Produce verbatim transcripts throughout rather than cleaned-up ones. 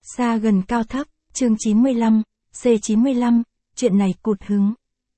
Xa gần cao thấp, chương chín mươi lăm, C chín mươi lăm, chuyện này cụt hứng.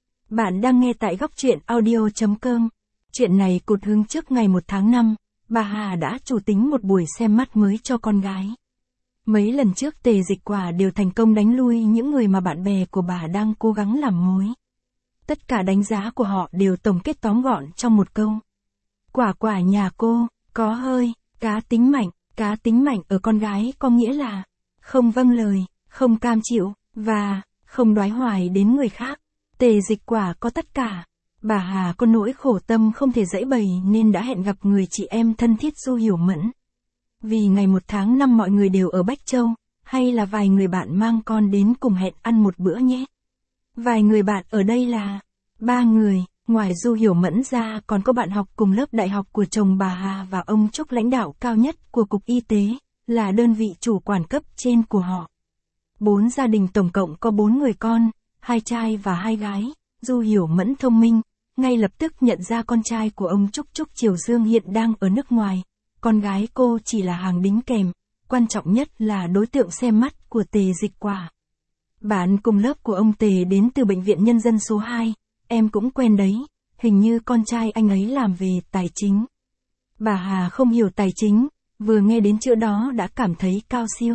Bạn đang nghe tại góc truyện audio.com. Chuyện này cụt hứng trước ngày một tháng năm, bà Hà đã chủ tính một buổi xem mắt mới cho con gái. Mấy lần trước Tề Dịch Quả đều thành công đánh lui những người mà bạn bè của bà đang cố gắng làm mối. Tất cả đánh giá của họ đều tổng kết tóm gọn trong một câu. Quả quả nhà cô, có hơi, cá tính mạnh, cá tính mạnh ở con gái có nghĩa là không vâng lời, không cam chịu, và không đoái hoài đến người khác. Tề Dịch Quả có tất cả. Bà Hà có nỗi khổ tâm không thể giãy bày nên đã hẹn gặp người chị em thân thiết Du Hiểu Mẫn. Vì ngày một tháng năm mọi người đều ở Bách Châu, hay là vài người bạn mang con đến cùng hẹn ăn một bữa nhé. Vài người bạn ở đây là ba người, ngoài Du Hiểu Mẫn ra còn có bạn học cùng lớp đại học của chồng bà Hà và ông Trúc, lãnh đạo cao nhất của Cục Y tế, là đơn vị chủ quản cấp trên của họ. Bốn gia đình tổng cộng có bốn người con, hai trai và hai gái. Du Hiểu Mẫn thông minh, ngay lập tức nhận ra con trai của ông Trúc Trúc Triều Dương hiện đang ở nước ngoài. Con gái cô chỉ là hàng đính kèm, quan trọng nhất là đối tượng xem mắt của Tề Dịch Quả. Bạn cùng lớp của ông Tề đến từ bệnh viện nhân dân số hai, em cũng quen đấy, hình như con trai anh ấy làm về tài chính. Bà Hà không hiểu tài chính, vừa nghe đến chữ đó đã cảm thấy cao siêu.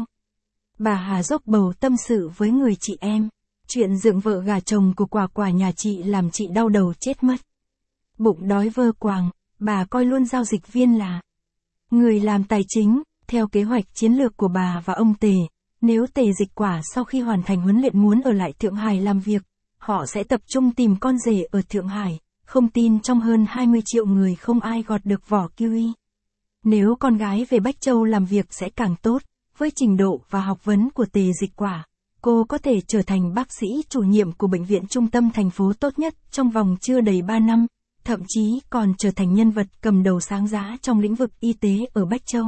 Bà Hà dốc bầu tâm sự với người chị em, chuyện dựng vợ gả chồng của Quả Quả nhà chị làm chị đau đầu chết mất. Bụng đói vơ quàng, bà coi luôn giao dịch viên là người làm tài chính. Theo kế hoạch chiến lược của bà và ông Tề, nếu Tề Dịch Quả sau khi hoàn thành huấn luyện muốn ở lại Thượng Hải làm việc, họ sẽ tập trung tìm con rể ở Thượng Hải, không tin trong hơn hai mươi triệu người không ai gọt được vỏ kiwi. Nếu con gái về Bách Châu làm việc sẽ càng tốt, với trình độ và học vấn của Tề Dịch Quả, cô có thể trở thành bác sĩ chủ nhiệm của bệnh viện trung tâm thành phố tốt nhất trong vòng chưa đầy ba năm, thậm chí còn trở thành nhân vật cầm đầu sáng giá trong lĩnh vực y tế ở Bách Châu.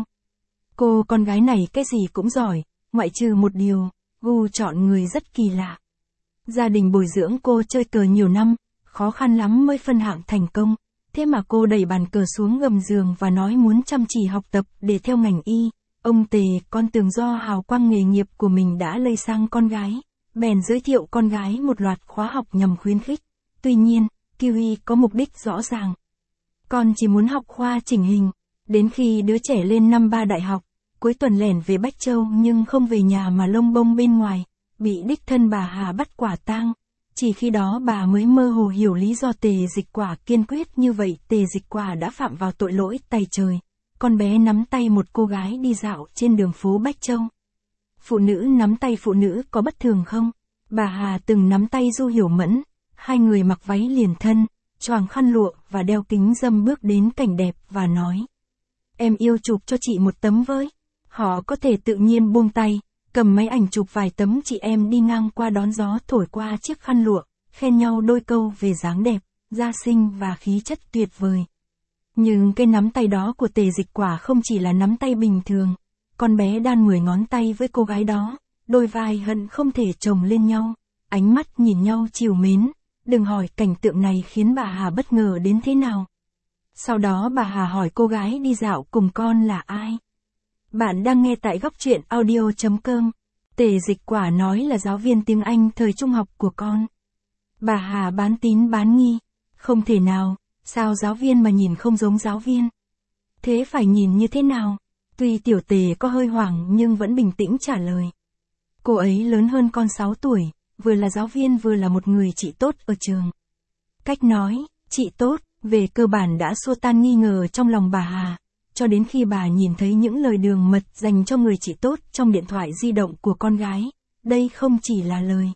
Cô con gái này cái gì cũng giỏi, ngoại trừ một điều, gu chọn người rất kỳ lạ. Gia đình bồi dưỡng cô chơi cờ nhiều năm, khó khăn lắm mới phân hạng thành công, thế mà cô đẩy bàn cờ xuống gầm giường và nói muốn chăm chỉ học tập để theo ngành y. Ông Tề con tưởng do hào quang nghề nghiệp của mình đã lây sang con gái, bèn giới thiệu con gái một loạt khóa học nhằm khuyến khích. Tuy nhiên, Kiwi có mục đích rõ ràng. Con chỉ muốn học khoa chỉnh hình, đến khi đứa trẻ lên năm ba đại học, cuối tuần lẻn về Bách Châu nhưng không về nhà mà lông bông bên ngoài, bị đích thân bà Hà bắt quả tang. Chỉ khi đó bà mới mơ hồ hiểu lý do Tề Dịch Quả kiên quyết như vậy. Tề Dịch Quả đã phạm vào tội lỗi tày trời. Con bé nắm tay một cô gái đi dạo trên đường phố Bách Châu. Phụ nữ nắm tay phụ nữ có bất thường không? Bà Hà từng nắm tay Du Hiểu Mẫn, hai người mặc váy liền thân, choàng khăn lụa và đeo kính râm bước đến cảnh đẹp và nói: em yêu chụp cho chị một tấm với. Họ có thể tự nhiên buông tay, cầm máy ảnh chụp vài tấm chị em đi ngang qua đón gió thổi qua chiếc khăn lụa, khen nhau đôi câu về dáng đẹp, da xinh và khí chất tuyệt vời. Nhưng cái nắm tay đó của Tề Dịch Quả không chỉ là nắm tay bình thường. Con bé đan mười ngón tay với cô gái đó, đôi vai hận không thể chồng lên nhau, ánh mắt nhìn nhau trìu mến. Đừng hỏi cảnh tượng này khiến bà Hà bất ngờ đến thế nào. Sau đó bà Hà hỏi cô gái đi dạo cùng con là ai. Bạn đang nghe tại góc truyện audio.com. Tề Dịch Quả nói là giáo viên tiếng Anh thời trung học của con. Bà Hà bán tín bán nghi. Không thể nào, sao giáo viên mà nhìn không giống giáo viên? Thế phải nhìn như thế nào? Tuy tiểu Tề có hơi hoảng nhưng vẫn bình tĩnh trả lời. Cô ấy lớn hơn con sáu tuổi, vừa là giáo viên vừa là một người chị tốt ở trường. Cách nói, chị tốt, về cơ bản đã xua tan nghi ngờ trong lòng bà Hà. Cho đến khi bà nhìn thấy những lời đường mật dành cho người chị tốt trong điện thoại di động của con gái. Đây không chỉ là lời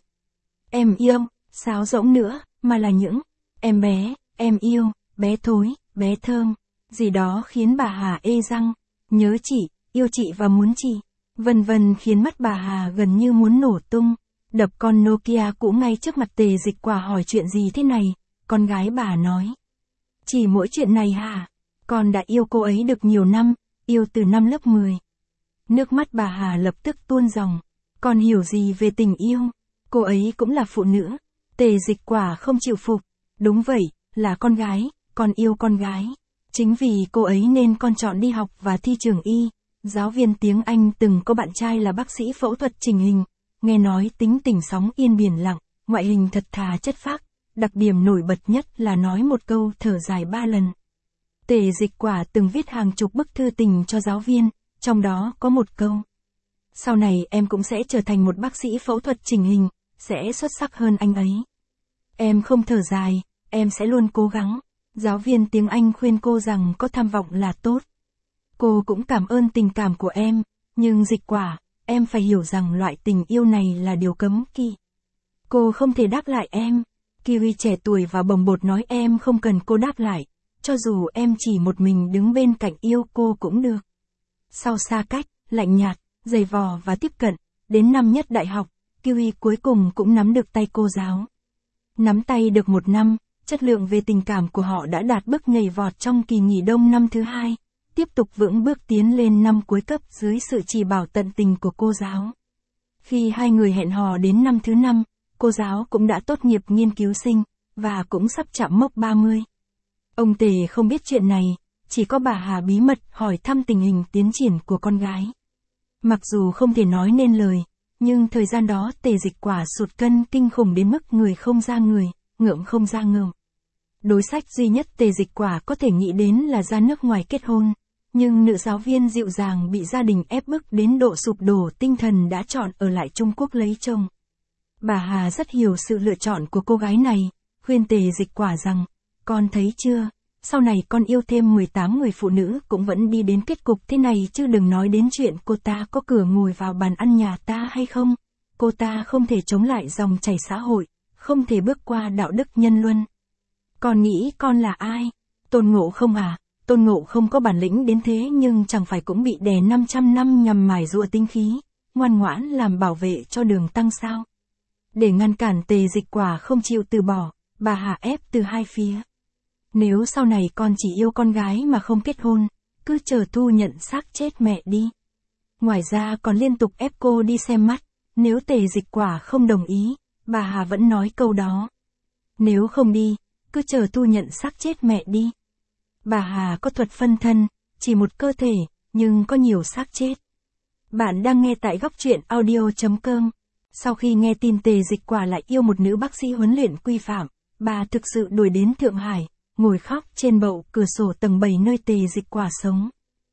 em yêu, sáo rỗng nữa, mà là những em bé, em yêu, bé thối, bé thơm, gì đó khiến bà Hà ê răng, nhớ chị, yêu chị và muốn chị, vân vân khiến mắt bà Hà gần như muốn nổ tung. Đập con Nokia cũ ngay trước mặt Tề Dịch Quả hỏi chuyện gì thế này, con gái bà nói. Chỉ mỗi chuyện này hả? Con đã yêu cô ấy được nhiều năm, yêu từ năm lớp mười. Nước mắt bà Hà lập tức tuôn ròng. Con hiểu gì về tình yêu? Cô ấy cũng là phụ nữ. Tề Dịch Quả không chịu phục. Đúng vậy, là con gái, con yêu con gái. Chính vì cô ấy nên con chọn đi học và thi trường y. Giáo viên tiếng Anh từng có bạn trai là bác sĩ phẫu thuật chỉnh hình, nghe nói tính tình sóng yên biển lặng, ngoại hình thật thà chất phác, đặc điểm nổi bật nhất là nói một câu thở dài ba lần. Tề Dịch Quả từng viết hàng chục bức thư tình cho giáo viên, trong đó có một câu. Sau này em cũng sẽ trở thành một bác sĩ phẫu thuật chỉnh hình, sẽ xuất sắc hơn anh ấy. Em không thở dài, em sẽ luôn cố gắng. Giáo viên tiếng Anh khuyên cô rằng có tham vọng là tốt. Cô cũng cảm ơn tình cảm của em, nhưng Dịch Quả, em phải hiểu rằng loại tình yêu này là điều cấm kỵ. Cô không thể đáp lại em. Kiwi trẻ tuổi và bồng bột nói em không cần cô đáp lại, cho dù em chỉ một mình đứng bên cạnh yêu cô cũng được. Sau xa cách, lạnh nhạt, giày vò và tiếp cận, đến năm nhất đại học, Kiwi cuối cùng cũng nắm được tay cô giáo. Nắm tay được một năm, chất lượng về tình cảm của họ đã đạt bước nhảy vọt trong kỳ nghỉ đông năm thứ hai, tiếp tục vững bước tiến lên năm cuối cấp dưới sự chỉ bảo tận tình của cô giáo. Khi hai người hẹn hò đến năm thứ năm, cô giáo cũng đã tốt nghiệp nghiên cứu sinh, và cũng sắp chạm mốc ba mươi. Ông Tề không biết chuyện này, chỉ có bà Hà bí mật hỏi thăm tình hình tiến triển của con gái. Mặc dù không thể nói nên lời, nhưng thời gian đó Tề Dịch Quả sụt cân kinh khủng đến mức người không ra người, ngượng không ra ngợm. Đối sách duy nhất Tề Dịch Quả có thể nghĩ đến là ra nước ngoài kết hôn, nhưng nữ giáo viên dịu dàng bị gia đình ép bức đến độ sụp đổ tinh thần đã chọn ở lại Trung Quốc lấy chồng. Bà Hà rất hiểu sự lựa chọn của cô gái này, khuyên Tề Dịch Quả rằng, con thấy chưa, sau này con yêu thêm mười tám người phụ nữ cũng vẫn đi đến kết cục thế này chứ đừng nói đến chuyện cô ta có cửa ngồi vào bàn ăn nhà ta hay không, cô ta không thể chống lại dòng chảy xã hội, không thể bước qua đạo đức nhân luân. Con nghĩ con là ai? Tôn Ngộ Không à? Tôn Ngộ Không có bản lĩnh đến thế nhưng chẳng phải cũng bị đè năm trăm năm nhằm mài giũa tinh khí, ngoan ngoãn làm bảo vệ cho Đường Tăng sao? Để ngăn cản Tề Dịch Quả không chịu từ bỏ, bà Hà ép từ hai phía. Nếu sau này con chỉ yêu con gái mà không kết hôn, cứ chờ thu nhận xác chết mẹ đi. Ngoài ra còn liên tục ép cô đi xem mắt, nếu Tề Dịch Quả không đồng ý, bà Hà vẫn nói câu đó. Nếu không đi, cứ chờ thu nhận xác chết mẹ đi. Bà Hà có thuật phân thân, chỉ một cơ thể, nhưng có nhiều xác chết. Bạn đang nghe tại góc truyện audio chấm com. Sau khi nghe tin Tề Dịch Quả lại yêu một nữ bác sĩ huấn luyện quy phạm, bà thực sự đuổi đến Thượng Hải, ngồi khóc trên bậu cửa sổ tầng bảy nơi Tề Dịch Quả sống.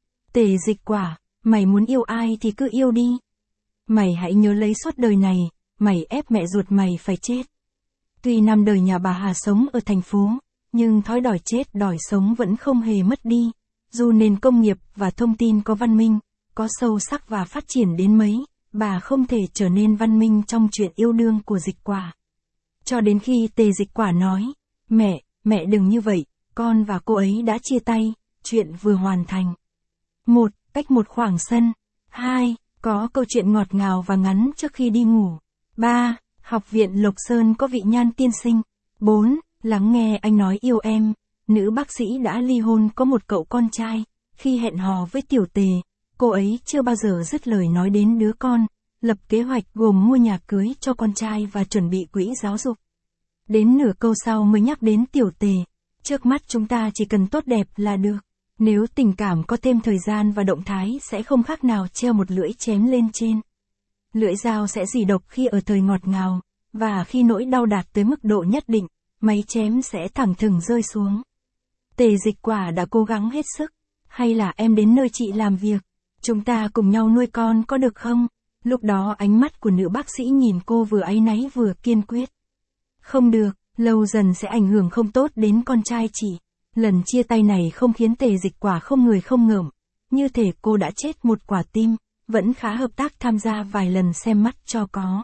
Tề Dịch Quả, mày muốn yêu ai thì cứ yêu đi. Mày hãy nhớ lấy suốt đời này, mày ép mẹ ruột mày phải chết. Tuy năm đời nhà bà Hà sống ở thành phố, nhưng thói đòi chết đòi sống vẫn không hề mất đi. Dù nền công nghiệp và thông tin có văn minh, có sâu sắc và phát triển đến mấy, bà không thể trở nên văn minh trong chuyện yêu đương của Dịch Quả. Cho đến khi Tề Dịch Quả nói, mẹ, mẹ đừng như vậy, con và cô ấy đã chia tay, chuyện vừa hoàn thành. Một, cách một khoảng sân. Hai, có câu chuyện ngọt ngào và ngắn trước khi đi ngủ. Ba, học viện Lộc Sơn có vị nhan tiên sinh. Bốn, lắng nghe anh nói yêu em. Nữ bác sĩ đã ly hôn có một cậu con trai. Khi hẹn hò với Tiểu Tề, cô ấy chưa bao giờ dứt lời nói đến đứa con, lập kế hoạch gồm mua nhà cưới cho con trai và chuẩn bị quỹ giáo dục. Đến nửa câu sau mới nhắc đến Tiểu Tề. Trước mắt chúng ta chỉ cần tốt đẹp là được. Nếu tình cảm có thêm thời gian và động thái sẽ không khác nào treo một lưỡi chém lên trên. Lưỡi dao sẽ rỉ độc khi ở thời ngọt ngào, và khi nỗi đau đạt tới mức độ nhất định, máy chém sẽ thẳng thừng rơi xuống. Tề Dịch Quả đã cố gắng hết sức. Hay là em đến nơi chị làm việc, chúng ta cùng nhau nuôi con có được không? Lúc đó ánh mắt của nữ bác sĩ nhìn cô vừa áy náy vừa kiên quyết. Không được, lâu dần sẽ ảnh hưởng không tốt đến con trai chị. Lần chia tay này không khiến Tề Dịch Quả không người không ngợm, như thể cô đã chết một quả tim, vẫn khá hợp tác tham gia vài lần xem mắt cho có.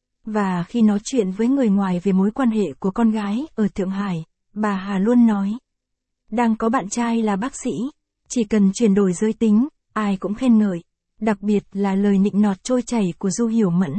Và khi nói chuyện với người ngoài về mối quan hệ của con gái ở Thượng Hải, bà Hà luôn nói, đang có bạn trai là bác sĩ, chỉ cần chuyển đổi giới tính, ai cũng khen ngợi, đặc biệt là lời nịnh nọt trôi chảy của Du Hiểu Mẫn.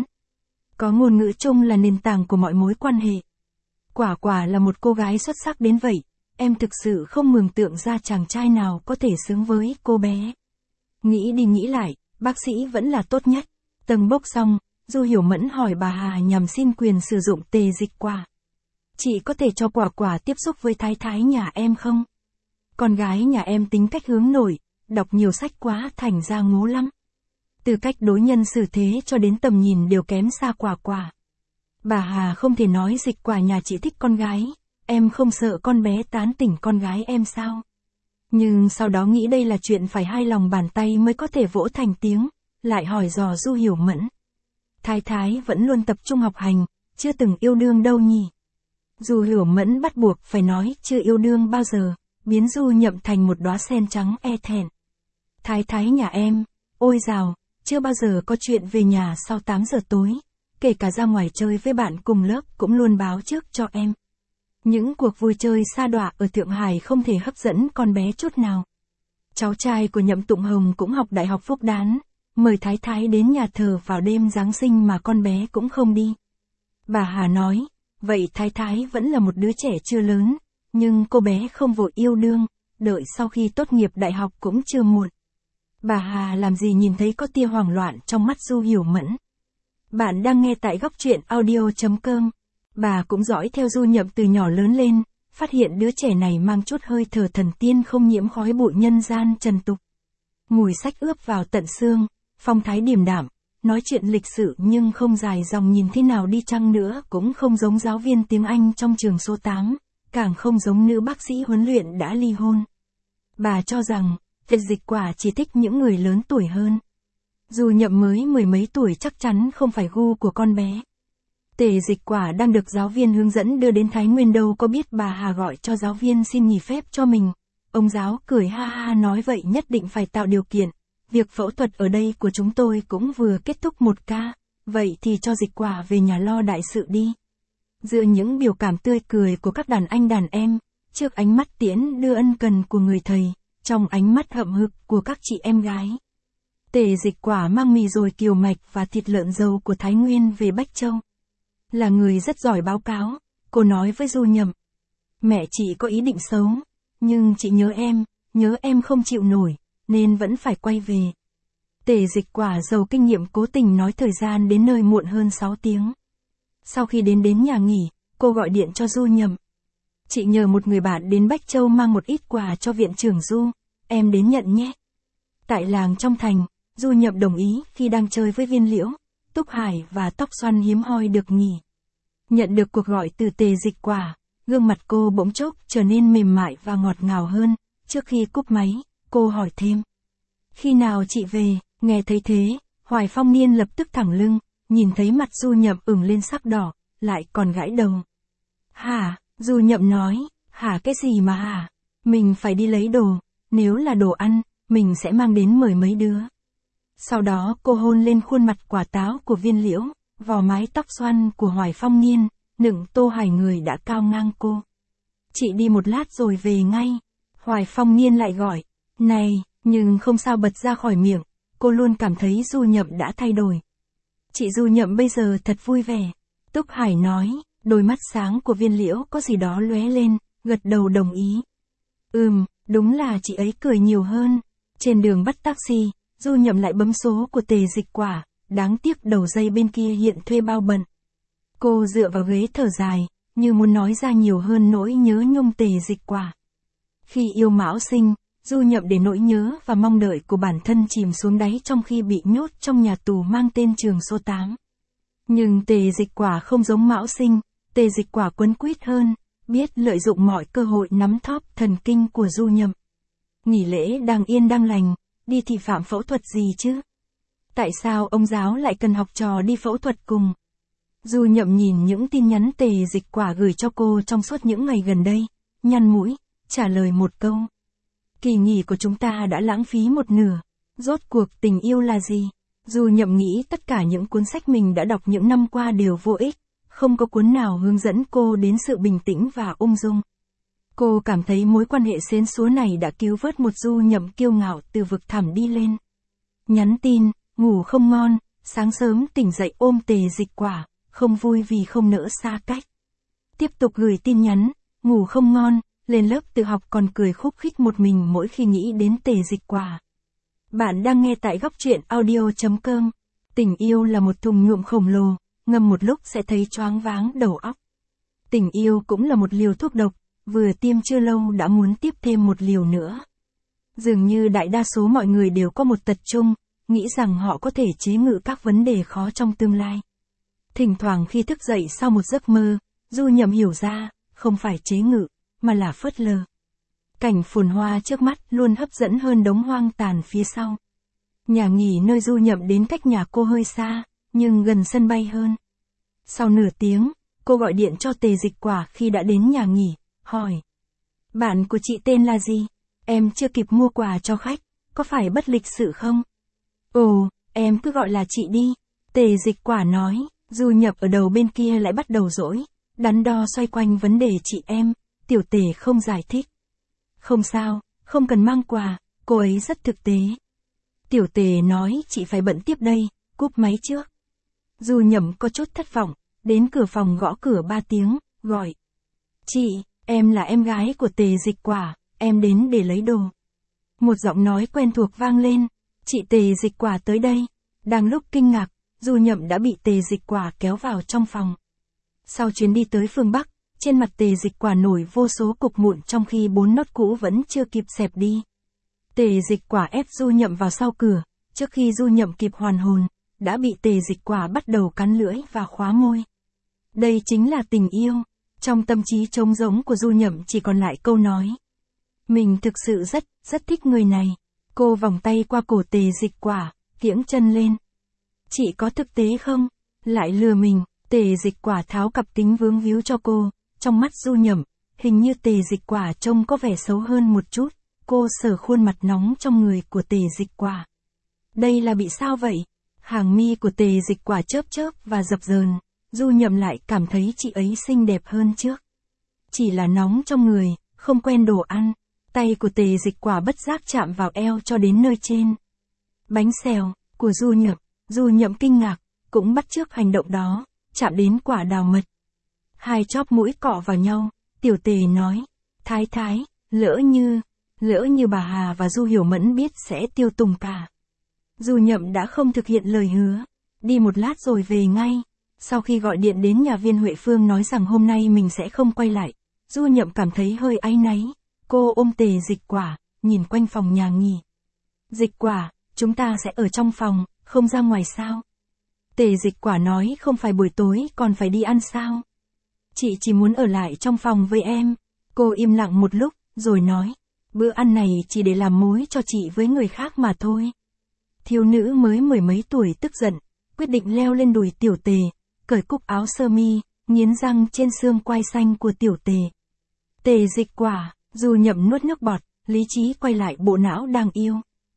Có ngôn ngữ chung là nền tảng của mọi mối quan hệ. Quả quả là một cô gái xuất sắc đến vậy, em thực sự không mường tượng ra chàng trai nào có thể xứng với cô bé. Nghĩ đi nghĩ lại, bác sĩ vẫn là tốt nhất. Tầng bốc xong, Du Hiểu Mẫn hỏi bà Hà nhằm xin quyền sử dụng Tề Dịch Quả. Chị có thể cho quả quả tiếp xúc với thái thái nhà em không? Con gái nhà em tính cách hướng nội, đọc nhiều sách quá thành ra ngố lắm. Từ cách đối nhân xử thế cho đến tầm nhìn đều kém xa Quả Quả. Bà Hà không thể nói Dịch Quả nhà chị thích con gái, em không sợ con bé tán tỉnh con gái em sao? Nhưng sau đó nghĩ đây là chuyện phải hai lòng bàn tay mới có thể vỗ thành tiếng, lại hỏi dò Du Hiểu Mẫn. Thái thái vẫn luôn tập trung học hành, chưa từng yêu đương đâu nhỉ? Du Hiểu Mẫn bắt buộc phải nói chưa yêu đương bao giờ, biến Du Nhậm thành một đóa sen trắng e thẹn. Thái thái nhà em, ôi dào, chưa bao giờ có chuyện về nhà sau tám giờ tối, kể cả ra ngoài chơi với bạn cùng lớp cũng luôn báo trước cho em. Những cuộc vui chơi sa đọa ở Thượng Hải không thể hấp dẫn con bé chút nào. Cháu trai của Nhậm Tụng Hồng cũng học Đại học Phúc Đán, mời thái thái đến nhà thờ vào đêm Giáng sinh mà con bé cũng không đi. Bà Hà nói, vậy thái thái vẫn là một đứa trẻ chưa lớn, nhưng cô bé không vội yêu đương, đợi sau khi tốt nghiệp đại học cũng chưa muộn. Bà Hà làm gì nhìn thấy có tia hoảng loạn trong mắt Du Hiểu Mẫn. Bạn đang nghe tại góc truyện audio chấm com. Bà cũng dõi theo Du Nhậm từ nhỏ lớn lên, phát hiện đứa trẻ này mang chút hơi thở thần tiên không nhiễm khói bụi nhân gian trần tục. Mùi sách ướp vào tận xương, phong thái điềm đạm, nói chuyện lịch sự nhưng không dài dòng, nhìn thế nào đi chăng nữa cũng không giống giáo viên tiếng Anh trong trường số tám, càng không giống nữ bác sĩ huấn luyện đã ly hôn. Bà cho rằng, Tề Dịch Quả chỉ thích những người lớn tuổi hơn. Dù Nhậm mới mười mấy tuổi chắc chắn không phải gu của con bé. Tề Dịch Quả đang được giáo viên hướng dẫn đưa đến Thái Nguyên đâu có biết bà Hà gọi cho giáo viên xin nghỉ phép cho mình. Ông giáo cười ha ha nói vậy nhất định phải tạo điều kiện. Việc phẫu thuật ở đây của chúng tôi cũng vừa kết thúc một ca, vậy thì cho Dịch Quả về nhà lo đại sự đi. Giữa những biểu cảm tươi cười của các đàn anh đàn em, trước ánh mắt tiễn đưa ân cần của người thầy, trong ánh mắt hậm hực của các chị em gái, Tề Dịch Quả mang mì dồi kiều mạch và thịt lợn dầu của Thái Nguyên về Bách Châu. Là người rất giỏi báo cáo, cô nói với Du Nhậm. Mẹ chị có ý định xấu, nhưng chị nhớ em, nhớ em không chịu nổi, nên vẫn phải quay về. Tề Dịch Quả giàu kinh nghiệm cố tình nói thời gian đến nơi muộn hơn sáu tiếng. Sau khi đến đến nhà nghỉ, cô gọi điện cho Du Nhậm. Chị nhờ một người bạn đến Bách Châu mang một ít quà cho viện trưởng Du, em đến nhận nhé. Tại làng trong thành, Du Nhậm đồng ý khi đang chơi với Viên Liễu, Túc Hải và Tóc Xoăn hiếm hoi được nghỉ. Nhận được cuộc gọi từ Tề Dịch Quả, gương mặt cô bỗng chốc trở nên mềm mại và ngọt ngào hơn. Trước khi cúp máy, cô hỏi thêm. Khi nào chị về? Nghe thấy thế, Hoài Phong Niên lập tức thẳng lưng, nhìn thấy mặt Du Nhậm ửng lên sắc đỏ, lại còn gãi đầu. Hả? Du Nhậm nói, hả cái gì mà hả? Mình phải đi lấy đồ, nếu là đồ ăn, mình sẽ mang đến mời mấy đứa. Sau đó cô hôn lên khuôn mặt quả táo của Viên Liễu, vò mái tóc xoăn của Hoài Phong Niên, nựng tô hài người đã cao ngang cô. Chị đi một lát rồi về ngay. Hoài Phong Niên lại gọi, này, nhưng không sao bật ra khỏi miệng, cô luôn cảm thấy Du Nhậm đã thay đổi. Chị Du Nhậm bây giờ thật vui vẻ. Túc Hải nói, đôi mắt sáng của Viên Liễu có gì đó lóe lên, gật đầu đồng ý. Ừm, đúng là chị ấy cười nhiều hơn. Trên đường bắt taxi, Du Nhậm lại bấm số của Tề Dịch Quả, đáng tiếc đầu dây bên kia hiện thuê bao bận. Cô dựa vào ghế thở dài, như muốn nói ra nhiều hơn nỗi nhớ nhung Tề Dịch Quả. Khi yêu Mão Sinh, Du Nhậm để nỗi nhớ và mong đợi của bản thân chìm xuống đáy trong khi bị nhốt trong nhà tù mang tên trường số tám. Nhưng Tề Dịch Quả không giống Mão Sinh, Tề Dịch Quả quấn quýt hơn, biết lợi dụng mọi cơ hội nắm thóp thần kinh của Du Nhậm. Nghỉ lễ đang yên đang lành, đi thì phạm phẫu thuật gì chứ? Tại sao ông giáo lại cần học trò đi phẫu thuật cùng? Du Nhậm nhìn những tin nhắn Tề Dịch Quả gửi cho cô trong suốt những ngày gần đây, nhăn mũi, trả lời một câu. Kỳ nghỉ của chúng ta đã lãng phí một nửa, rốt cuộc tình yêu là gì? Du Nhậm nghĩ tất cả những cuốn sách mình đã đọc những năm qua đều vô ích, không có cuốn nào hướng dẫn cô đến sự bình tĩnh và ung dung. Cô cảm thấy mối quan hệ xến xúa này đã cứu vớt một Du Nhậm kiêu ngạo từ vực thẳm đi lên. Nhắn tin, ngủ không ngon, sáng sớm tỉnh dậy ôm Tề Dịch Quả, không vui vì không nỡ xa cách. Tiếp tục gửi tin nhắn, ngủ không ngon, lên lớp tự học còn cười khúc khích một mình mỗi khi nghĩ đến Tề Dịch Quả. Bạn đang nghe tại góc truyện audio chấm com. Tình yêu là một thùng nhuộm khổng lồ, ngâm một lúc sẽ thấy choáng váng đầu óc. Tình yêu cũng là một liều thuốc độc, vừa tiêm chưa lâu đã muốn tiếp thêm một liều nữa. Dường như đại đa số mọi người đều có một tật chung, nghĩ rằng họ có thể chế ngự các vấn đề khó trong tương lai. Thỉnh thoảng khi thức dậy sau một giấc mơ, Du Nhậm hiểu ra, không phải chế ngự, mà là phớt lờ. Cảnh phồn hoa trước mắt luôn hấp dẫn hơn đống hoang tàn phía sau. Nhà nghỉ nơi Du Nhậm đến cách nhà cô hơi xa, nhưng gần sân bay hơn. Sau nửa tiếng, cô gọi điện cho Tề Dịch Quả khi đã đến nhà nghỉ, hỏi. Bạn của chị tên là gì? Em chưa kịp mua quà cho khách, có phải bất lịch sự không? Ồ, em cứ gọi là chị đi. Tề Dịch Quả nói, Du Nhậm ở đầu bên kia lại bắt đầu dỗi, đắn đo xoay quanh vấn đề chị em, Tiểu Tề không giải thích. Không sao, không cần mang quà, cô ấy rất thực tế. Tiểu Tề nói chị phải bận tiếp đây, cúp máy trước. Du Nhậm có chút thất vọng, đến cửa phòng gõ cửa ba tiếng, gọi. Chị, em là em gái của Tề Dịch Quả, em đến để lấy đồ. Một giọng nói quen thuộc vang lên, chị Tề Dịch Quả tới đây. Đang lúc kinh ngạc, Du Nhậm đã bị Tề Dịch Quả kéo vào trong phòng. Sau chuyến đi tới phương Bắc, trên mặt Tề Dịch Quả nổi vô số cục mụn trong khi bốn nốt cũ vẫn chưa kịp xẹp đi. Tề Dịch Quả ép Du Nhậm vào sau cửa, trước khi Du Nhậm kịp hoàn hồn, đã bị Tề Dịch Quả bắt đầu cắn lưỡi và khóa môi. Đây chính là tình yêu. Trong tâm trí trống rỗng của Du Nhậm chỉ còn lại câu nói. Mình thực sự rất, rất thích người này. Cô vòng tay qua cổ Tề Dịch Quả, kiễng chân lên. Chị có thực tế không? Lại lừa mình. Tề Dịch Quả tháo cặp kính vướng víu cho cô. Trong mắt Du Nhậm, hình như Tề Dịch Quả trông có vẻ xấu hơn một chút. Cô sờ khuôn mặt nóng trong người của Tề Dịch Quả. Đây là bị sao vậy? Hàng mi của Tề Dịch Quả chớp chớp và dập dờn. Du Nhậm lại cảm thấy chị ấy xinh đẹp hơn trước. Chỉ là nóng trong người, không quen đồ ăn. Tay của Tề Dịch Quả bất giác chạm vào eo cho đến nơi trên. Bánh xèo của Du Nhậm. Du Nhậm kinh ngạc, cũng bắt chước hành động đó, chạm đến quả đào mật. Hai chóp mũi cọ vào nhau, Tiểu Tề nói. Thái thái, lỡ như, lỡ như bà Hà và Du Hiểu Mẫn biết sẽ tiêu tùng cả. Du Nhậm đã không thực hiện lời hứa. Đi một lát rồi về ngay. Sau khi gọi điện đến nhà viên Huệ Phương nói rằng hôm nay mình sẽ không quay lại, Du Nhậm cảm thấy hơi áy náy. Cô ôm Tề Dịch Quả, nhìn quanh phòng nhà nghỉ. Dịch Quả, chúng ta sẽ ở trong phòng, không ra ngoài sao? Tề Dịch Quả nói không phải buổi tối còn phải đi ăn sao? Chị chỉ muốn ở lại trong phòng với em. Cô im lặng một lúc, rồi nói. Bữa ăn này chỉ để làm mối cho chị với người khác mà thôi. Thiếu nữ mới mười mấy tuổi tức giận, quyết định leo lên đùi Tiểu Tề, cởi cúc áo sơ mi, nghiến răng trên xương quai xanh của Tiểu Tề. Tề Dịch Quả, Du Nhậm nuốt nước bọt, lý trí quay lại bộ não đang yêu.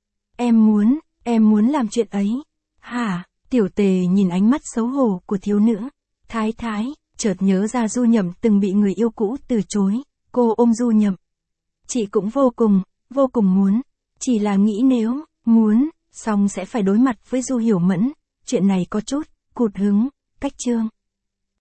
Em muốn, em muốn làm chuyện ấy. Hả? Tiểu Tề nhìn ánh mắt xấu hổ của thiếu nữ. Thái thái, chợt nhớ ra Du Nhậm từng bị người yêu cũ từ chối. Cô ôm Du Nhậm. Chị cũng vô cùng, vô cùng muốn. Chỉ là nghĩ nếu, muốn, xong sẽ phải đối mặt với Du Hiểu Mẫn. Chuyện này có chút, cụt hứng, cách chương.